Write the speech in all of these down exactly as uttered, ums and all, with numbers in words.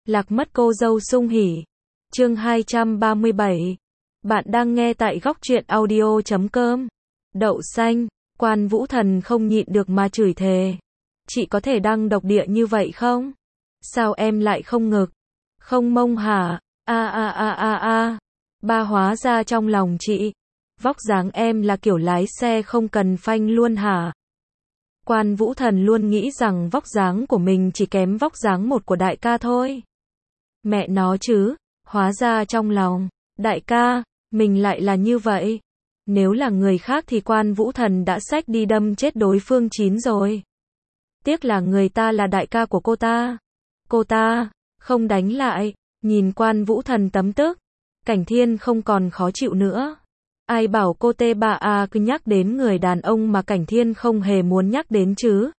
Lạc mất cô dâu sung hỉ. Chương hai trăm ba mươi bảy. Bạn đang nghe tại góc truyện audio chấm com. Đậu xanh, Quan Vũ Thần không nhịn được mà chửi thề. Chị có thể đăng độc địa như vậy không? Sao em lại không ngực? Không mông hả? A a a a a. Ba hóa ra trong lòng chị, vóc dáng em là kiểu lái xe không cần phanh luôn hả? Quan Vũ Thần luôn nghĩ rằng vóc dáng của mình chỉ kém vóc dáng một của đại ca thôi. Mẹ nó chứ, hóa ra trong lòng, đại ca, mình lại là như vậy. Nếu là người khác thì Quan Vũ Thần đã xách đi đâm chết đối phương chín rồi. Tiếc là người ta là đại ca của cô ta. Cô ta, không đánh lại, nhìn Quan Vũ Thần tấm tức. Cảnh Thiên không còn khó chịu nữa. Ai bảo cô tê bà à cứ nhắc đến người đàn ông mà Cảnh Thiên không hề muốn nhắc đến chứ.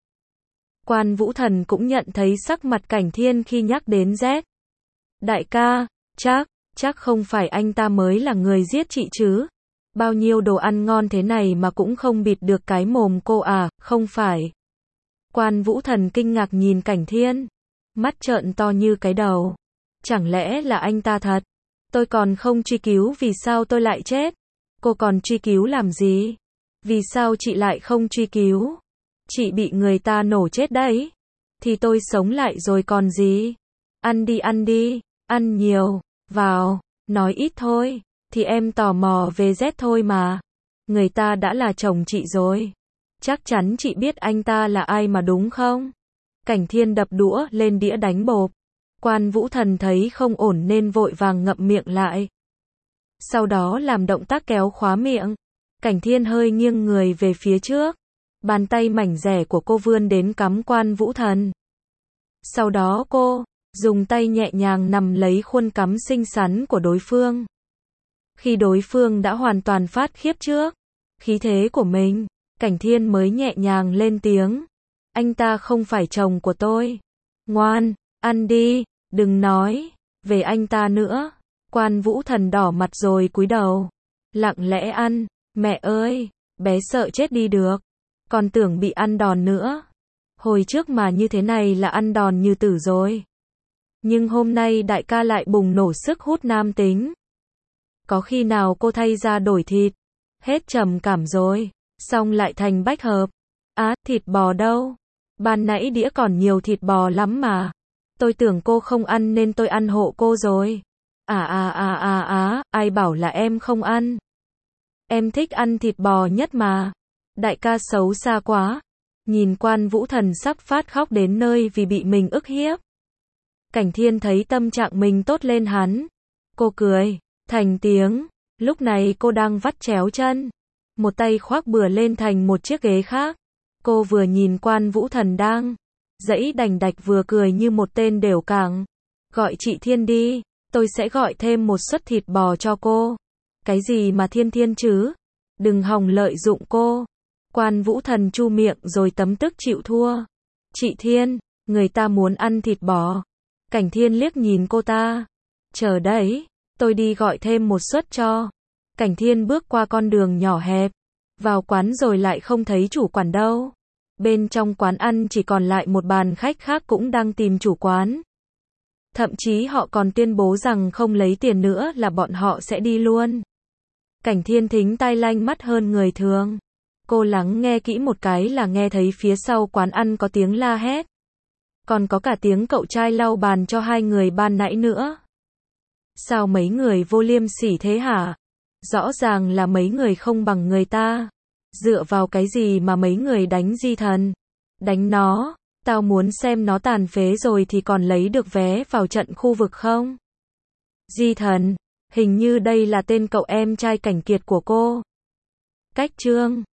Quan Vũ Thần cũng nhận thấy sắc mặt Cảnh Thiên khi nhắc đến Z. Đại ca, chắc, chắc không phải anh ta mới là người giết chị chứ. Bao nhiêu đồ ăn ngon thế này mà cũng không bịt được cái mồm cô à, không phải. Quan Vũ Thần kinh ngạc nhìn Cảnh Thiên. Mắt trợn to như cái đầu. Chẳng lẽ là anh ta thật? Tôi còn không truy cứu vì sao tôi lại chết. Cô còn truy cứu làm gì? Vì sao chị lại không truy cứu? Chị bị người ta nổ chết đấy. Thì tôi sống lại rồi còn gì? Ăn đi ăn đi, ăn nhiều, vào, nói ít thôi. Thì em tò mò về Z thôi mà. Người ta đã là chồng chị rồi. Chắc chắn chị biết anh ta là ai mà đúng không? Cảnh Thiên đập đũa lên đĩa đánh bộp. Quan Vũ Thần thấy không ổn nên vội vàng ngậm miệng lại. Sau đó làm động tác kéo khóa miệng. Cảnh Thiên hơi nghiêng người về phía trước. Bàn tay mảnh dẻ của cô vươn đến cắm Quan Vũ Thần. Sau đó cô dùng tay nhẹ nhàng nắm lấy khuôn cắm xinh xắn của đối phương. Khi đối phương đã hoàn toàn phát khiếp trước khí thế của mình, Cảnh Thiên mới nhẹ nhàng lên tiếng. Anh ta không phải chồng của tôi. Ngoan, ăn đi, đừng nói về anh ta nữa. Quan Vũ Thần đỏ mặt rồi cúi đầu. Lặng lẽ ăn. Mẹ ơi, bé sợ chết đi được. Còn tưởng bị ăn đòn nữa. Hồi trước mà như thế này là ăn đòn như tử rồi. Nhưng hôm nay đại ca lại bùng nổ sức hút nam tính. Có khi nào cô thay ra đổi thịt? Hết trầm cảm rồi. Xong lại thành bách hợp. Á, thịt bò đâu? Ban nãy đĩa còn nhiều thịt bò lắm mà. Tôi tưởng cô không ăn nên tôi ăn hộ cô rồi. À à à à à, ai bảo là em không ăn? Em thích ăn thịt bò nhất mà. Đại ca xấu xa quá. Nhìn Quan Vũ Thần sắp phát khóc đến nơi vì bị mình ức hiếp. Cảnh Thiên thấy tâm trạng mình tốt lên hắn. Cô cười thành tiếng. Lúc này cô đang vắt chéo chân. Một tay khoác bừa lên thành một chiếc ghế khác. Cô vừa nhìn Quan Vũ Thần đang dãy đành đạch vừa cười như một tên đều cảng. Gọi chị Thiên đi. Tôi sẽ gọi thêm một suất thịt bò cho cô. Cái gì mà Thiên Thiên chứ? Đừng hòng lợi dụng cô. Quan Vũ Thần chu miệng rồi tấm tức chịu thua. Chị Thiên, người ta muốn ăn thịt bò. Cảnh Thiên liếc nhìn cô ta. Chờ đấy, tôi đi gọi thêm một suất cho. Cảnh Thiên bước qua con đường nhỏ hẹp. Vào quán rồi lại không thấy chủ quán đâu. Bên trong quán ăn chỉ còn lại một bàn khách khác cũng đang tìm chủ quán. Thậm chí họ còn tuyên bố rằng không lấy tiền nữa là bọn họ sẽ đi luôn. Cảnh Thiên thính tai lanh mắt hơn người thường. Cô lắng nghe kỹ một cái là nghe thấy phía sau quán ăn có tiếng la hét. Còn có cả tiếng cậu trai lau bàn cho hai người ban nãy nữa. Sao mấy người vô liêm sỉ thế hả? Rõ ràng là mấy người không bằng người ta. Dựa vào cái gì mà mấy người đánh Di Thần? Đánh nó, tao muốn xem nó tàn phế rồi thì còn lấy được vé vào trận khu vực không? Di Thần, hình như đây là tên cậu em trai Cảnh Kiệt của cô. Cách Trương.